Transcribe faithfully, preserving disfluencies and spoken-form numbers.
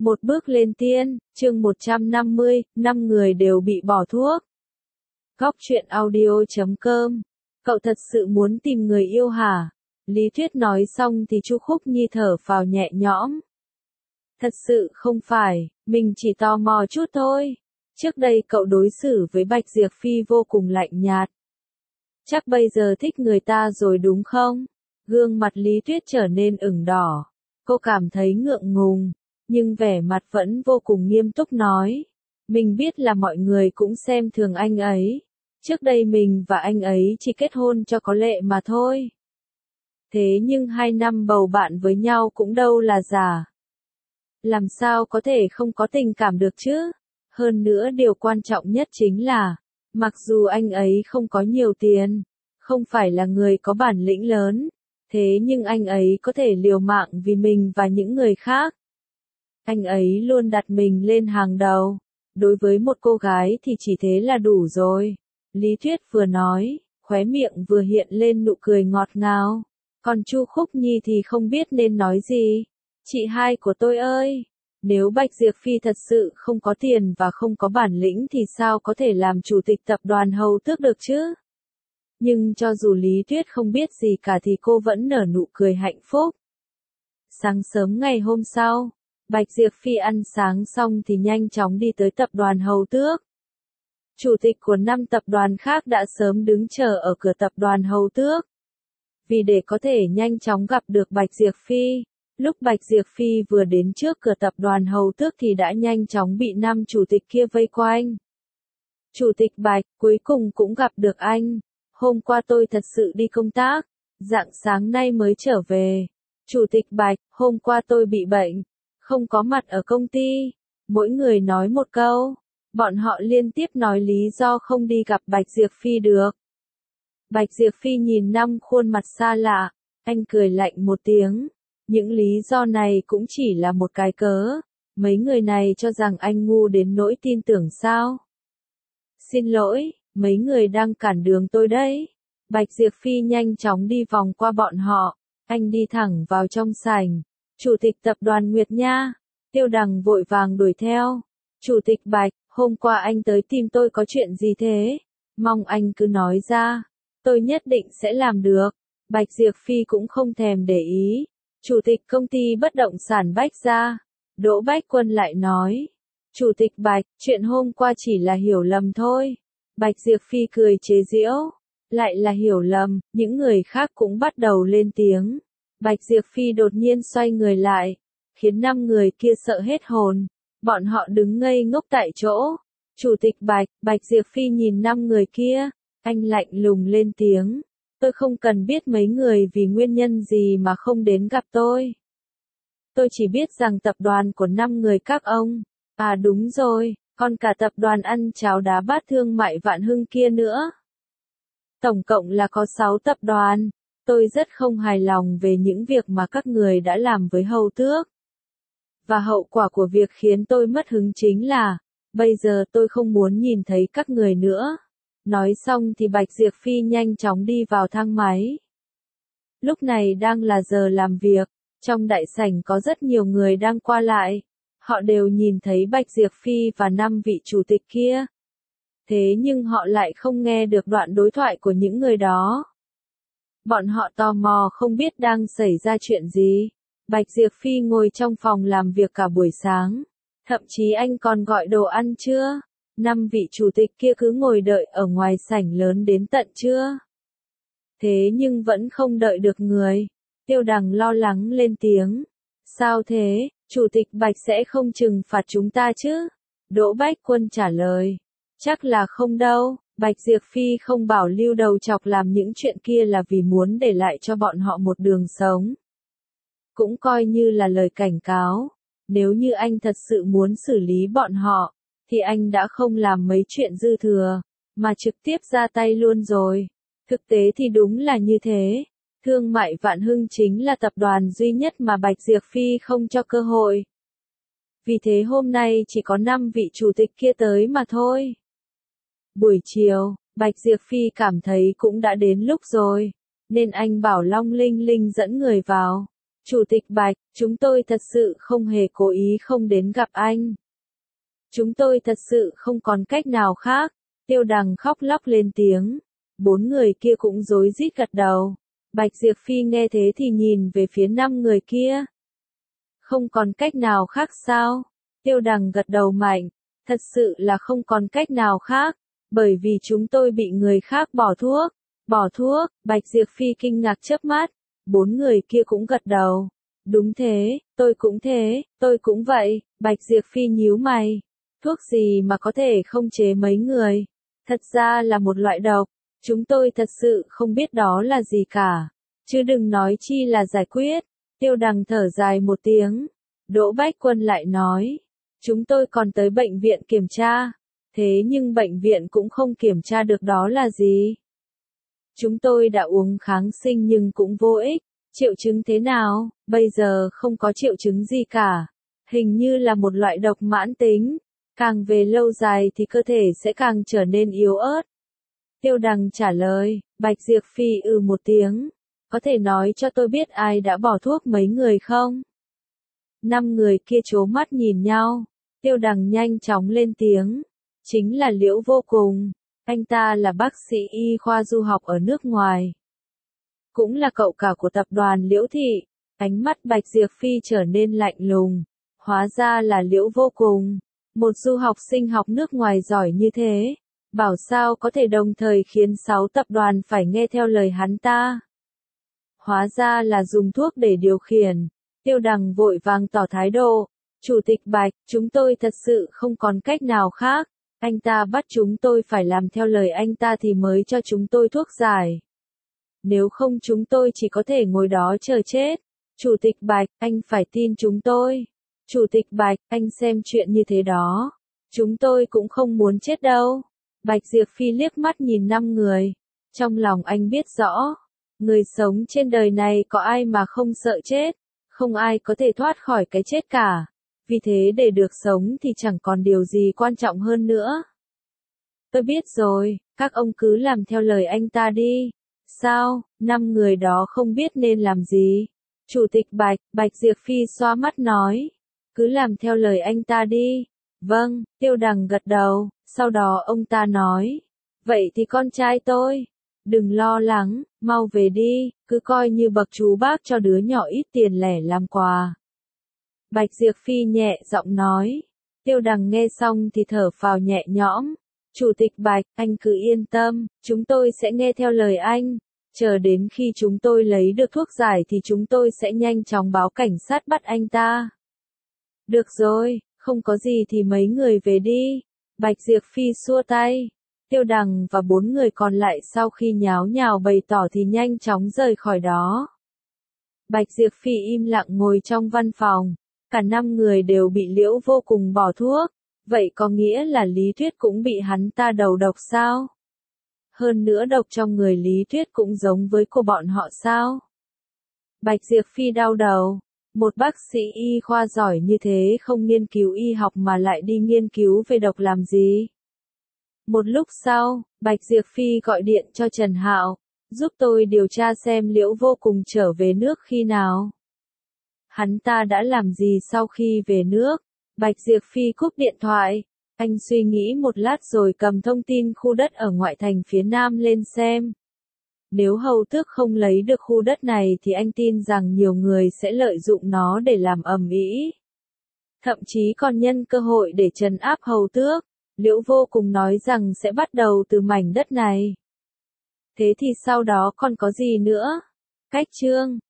Một bước lên tiên, chương một trăm năm mươi, năm người đều bị bỏ thuốc. Góc truyện audio chấm com. Cậu thật sự muốn tìm người yêu hả? Lý Tuyết nói xong thì Chu Khúc Nhi thở phào nhẹ nhõm. Thật sự không phải, mình chỉ tò mò chút thôi. Trước đây cậu đối xử với Bạch Diệp Phi vô cùng lạnh nhạt. Chắc bây giờ thích người ta rồi đúng không? Gương mặt Lý Tuyết trở nên ửng đỏ. Cô cảm thấy ngượng ngùng, nhưng vẻ mặt vẫn vô cùng nghiêm túc nói. Mình biết là mọi người cũng xem thường anh ấy. Trước đây mình và anh ấy chỉ kết hôn cho có lệ mà thôi. Thế nhưng hai năm bầu bạn với nhau cũng đâu là giả. Làm sao có thể không có tình cảm được chứ? Hơn nữa điều quan trọng nhất chính là, mặc dù anh ấy không có nhiều tiền, không phải là người có bản lĩnh lớn, thế nhưng anh ấy có thể liều mạng vì mình và những người khác. Anh ấy luôn đặt mình lên hàng đầu. Đối với một cô gái thì chỉ thế là đủ rồi. Lý Tuyết vừa nói, khóe miệng vừa hiện lên nụ cười ngọt ngào. Còn Chu Khúc Nhi thì không biết nên nói gì. Chị hai của tôi ơi, nếu Bạch Diệp Phi thật sự không có tiền và không có bản lĩnh thì sao có thể làm chủ tịch tập đoàn Hầu Tước được chứ? Nhưng cho dù Lý Tuyết không biết gì cả thì cô vẫn nở nụ cười hạnh phúc. Sáng sớm ngày hôm sau, Bạch Diệp Phi ăn sáng xong thì nhanh chóng đi tới tập đoàn Hầu Tước. Chủ tịch của năm tập đoàn khác đã sớm đứng chờ ở cửa tập đoàn Hầu Tước. Vì để có thể nhanh chóng gặp được Bạch Diệp Phi, lúc Bạch Diệp Phi vừa đến trước cửa tập đoàn Hầu Tước thì đã nhanh chóng bị năm chủ tịch kia vây quanh. Chủ tịch Bạch, cuối cùng cũng gặp được anh. Hôm qua tôi thật sự đi công tác, rạng sáng nay mới trở về. Chủ tịch Bạch, hôm qua tôi bị bệnh, không có mặt ở công ty. Mỗi người nói một câu, bọn họ liên tiếp nói lý do không đi gặp Bạch Diệp Phi được. Bạch Diệp Phi nhìn năm khuôn mặt xa lạ, anh cười lạnh một tiếng. Những lý do này cũng chỉ là một cái cớ. Mấy người này cho rằng anh ngu đến nỗi tin tưởng sao? Xin lỗi, mấy người đang cản đường tôi đấy. Bạch Diệp Phi nhanh chóng đi vòng qua bọn họ. Anh đi thẳng vào trong sảnh. Chủ tịch tập đoàn Nguyệt Nha. Tiêu Đằng vội vàng đuổi theo. Chủ tịch Bạch, hôm qua anh tới tìm tôi có chuyện gì thế? Mong anh cứ nói ra. Tôi nhất định sẽ làm được. Bạch Diệp Phi cũng không thèm để ý. Chủ tịch công ty bất động sản Bách Gia. Đỗ Bách Quân lại nói. Chủ tịch Bạch, chuyện hôm qua chỉ là hiểu lầm thôi. Bạch Diệp Phi cười chế giễu. Lại là hiểu lầm, những người khác cũng bắt đầu lên tiếng. Bạch Diệp Phi đột nhiên xoay người lại, khiến năm người kia sợ hết hồn. Bọn họ đứng ngây ngốc tại chỗ. Chủ tịch Bạch, Bạch Diệp Phi nhìn năm người kia, anh lạnh lùng lên tiếng. Tôi không cần biết mấy người vì nguyên nhân gì mà không đến gặp tôi. Tôi chỉ biết rằng tập đoàn của năm người các ông. À đúng rồi, còn cả tập đoàn ăn cháo đá bát thương mại Vạn Hưng kia nữa. Tổng cộng là có sáu tập đoàn. Tôi rất không hài lòng về những việc mà các người đã làm với Hầu Tước. Và hậu quả của việc khiến tôi mất hứng chính là, bây giờ tôi không muốn nhìn thấy các người nữa. Nói xong thì Bạch Diệp Phi nhanh chóng đi vào thang máy. Lúc này đang là giờ làm việc, trong đại sảnh có rất nhiều người đang qua lại. Họ đều nhìn thấy Bạch Diệp Phi và năm vị chủ tịch kia. Thế nhưng họ lại không nghe được đoạn đối thoại của những người đó. Bọn họ tò mò không biết đang xảy ra chuyện gì. Bạch Diệp Phi ngồi trong phòng làm việc cả buổi sáng. Thậm chí anh còn gọi đồ ăn chưa? Năm vị chủ tịch kia cứ ngồi đợi ở ngoài sảnh lớn đến tận trưa. Thế nhưng vẫn không đợi được người. Tiêu Đằng lo lắng lên tiếng. Sao thế, chủ tịch Bạch sẽ không trừng phạt chúng ta chứ? Đỗ Bách Quân trả lời. Chắc là không đâu. Bạch Diệp Phi không bảo lưu đầu chọc làm những chuyện kia là vì muốn để lại cho bọn họ một đường sống. Cũng coi như là lời cảnh cáo. Nếu như anh thật sự muốn xử lý bọn họ, thì anh đã không làm mấy chuyện dư thừa, mà trực tiếp ra tay luôn rồi. Thực tế thì đúng là như thế. Thương mại Vạn Hưng chính là tập đoàn duy nhất mà Bạch Diệp Phi không cho cơ hội. Vì thế hôm nay chỉ có năm vị chủ tịch kia tới mà thôi. Buổi chiều, Bạch Diệp Phi cảm thấy cũng đã đến lúc rồi, nên anh bảo Long Linh Linh dẫn người vào. Chủ tịch Bạch, chúng tôi thật sự không hề cố ý không đến gặp anh. Chúng tôi thật sự không còn cách nào khác. Tiêu Đằng khóc lóc lên tiếng. Bốn người kia cũng rối rít gật đầu. Bạch Diệp Phi nghe thế thì nhìn về phía năm người kia. Không còn cách nào khác sao? Tiêu Đằng gật đầu mạnh. Thật sự là không còn cách nào khác. Bởi vì chúng tôi bị người khác bỏ thuốc. Bỏ thuốc, Bạch Diệp Phi kinh ngạc chớp mắt. Bốn người kia cũng gật đầu. Đúng thế, tôi cũng thế, tôi cũng vậy. Bạch Diệp Phi nhíu mày. Thuốc gì mà có thể không chế mấy người? Thật ra là một loại độc. Chúng tôi thật sự không biết đó là gì cả. Chứ đừng nói chi là giải quyết. Tiêu Đằng thở dài một tiếng. Đỗ Bách Quân lại nói. Chúng tôi còn tới bệnh viện kiểm tra. Thế nhưng bệnh viện cũng không kiểm tra được đó là gì. Chúng tôi đã uống kháng sinh nhưng cũng vô ích. Triệu chứng thế nào? Bây giờ không có triệu chứng gì cả. Hình như là một loại độc mãn tính. Càng về lâu dài thì cơ thể sẽ càng trở nên yếu ớt. Tiêu Đằng trả lời. Bạch Diệp Phi ừ một tiếng. Có thể nói cho tôi biết ai đã bỏ thuốc mấy người không? Năm người kia trố mắt nhìn nhau. Tiêu Đằng nhanh chóng lên tiếng. Chính là Liễu Vô Cùng. Anh ta là bác sĩ y khoa du học ở nước ngoài. Cũng là cậu cả của tập đoàn Liễu Thị. Ánh mắt Bạch Diệp Phi trở nên lạnh lùng. Hóa ra là Liễu Vô Cùng. Một du học sinh học nước ngoài giỏi như thế. Bảo sao có thể đồng thời khiến sáu tập đoàn phải nghe theo lời hắn ta. Hóa ra là dùng thuốc để điều khiển. Tiêu Đằng vội vàng tỏ thái độ. Chủ tịch Bạch, chúng tôi thật sự không còn cách nào khác. Anh ta bắt chúng tôi phải làm theo lời anh ta thì mới cho chúng tôi thuốc giải. Nếu không chúng tôi chỉ có thể ngồi đó chờ chết. Chủ tịch Bạch, anh phải tin chúng tôi. Chủ tịch Bạch, anh xem chuyện như thế đó. Chúng tôi cũng không muốn chết đâu. Bạch Diệp Phi liếc mắt nhìn năm người. Trong lòng anh biết rõ. Người sống trên đời này có ai mà không sợ chết. Không ai có thể thoát khỏi cái chết cả. Vì thế để được sống thì chẳng còn điều gì quan trọng hơn nữa. Tôi biết rồi, các ông cứ làm theo lời anh ta đi. Sao, năm người đó không biết nên làm gì? Chủ tịch Bạch, Bạch Diệp Phi xoa mắt nói. Cứ làm theo lời anh ta đi. Vâng, Tiêu Đằng gật đầu, sau đó ông ta nói. Vậy thì con trai tôi. Đừng lo lắng, mau về đi, cứ coi như bậc chú bác cho đứa nhỏ ít tiền lẻ làm quà. Bạch Diệp Phi nhẹ giọng nói. Tiêu Đằng nghe xong thì thở phào nhẹ nhõm. Chủ tịch Bạch, anh cứ yên tâm, chúng tôi sẽ nghe theo lời anh. Chờ đến khi chúng tôi lấy được thuốc giải thì chúng tôi sẽ nhanh chóng báo cảnh sát bắt anh ta. Được rồi, không có gì thì mấy người về đi. Bạch Diệp Phi xua tay. Tiêu Đằng và bốn người còn lại sau khi nháo nhào bày tỏ thì nhanh chóng rời khỏi đó. Bạch Diệp Phi im lặng ngồi trong văn phòng. Cả năm người đều bị Liễu Vô Cùng bỏ thuốc. Vậy có nghĩa là Lý Thuyết cũng bị hắn ta đầu độc sao? Hơn nữa độc trong người Lý Thuyết cũng giống với của bọn họ sao? Bạch Diệp Phi đau đầu. Một bác sĩ y khoa giỏi như thế không nghiên cứu y học mà lại đi nghiên cứu về độc làm gì? Một lúc sau, Bạch Diệp Phi gọi điện cho Trần Hạo. Giúp tôi điều tra xem Liễu Vô Cùng trở về nước khi nào. Hắn ta đã làm gì sau khi về nước? Bạch Diệp Phi cúp điện thoại. Anh suy nghĩ một lát rồi cầm thông tin khu đất ở ngoại thành phía Nam lên xem. Nếu Hầu Tước không lấy được khu đất này thì anh tin rằng nhiều người sẽ lợi dụng nó để làm ầm ĩ. Thậm chí còn nhân cơ hội để trấn áp Hầu Tước. Liễu Vô Cùng nói rằng sẽ bắt đầu từ mảnh đất này. Thế thì sau đó còn có gì nữa? Cách chương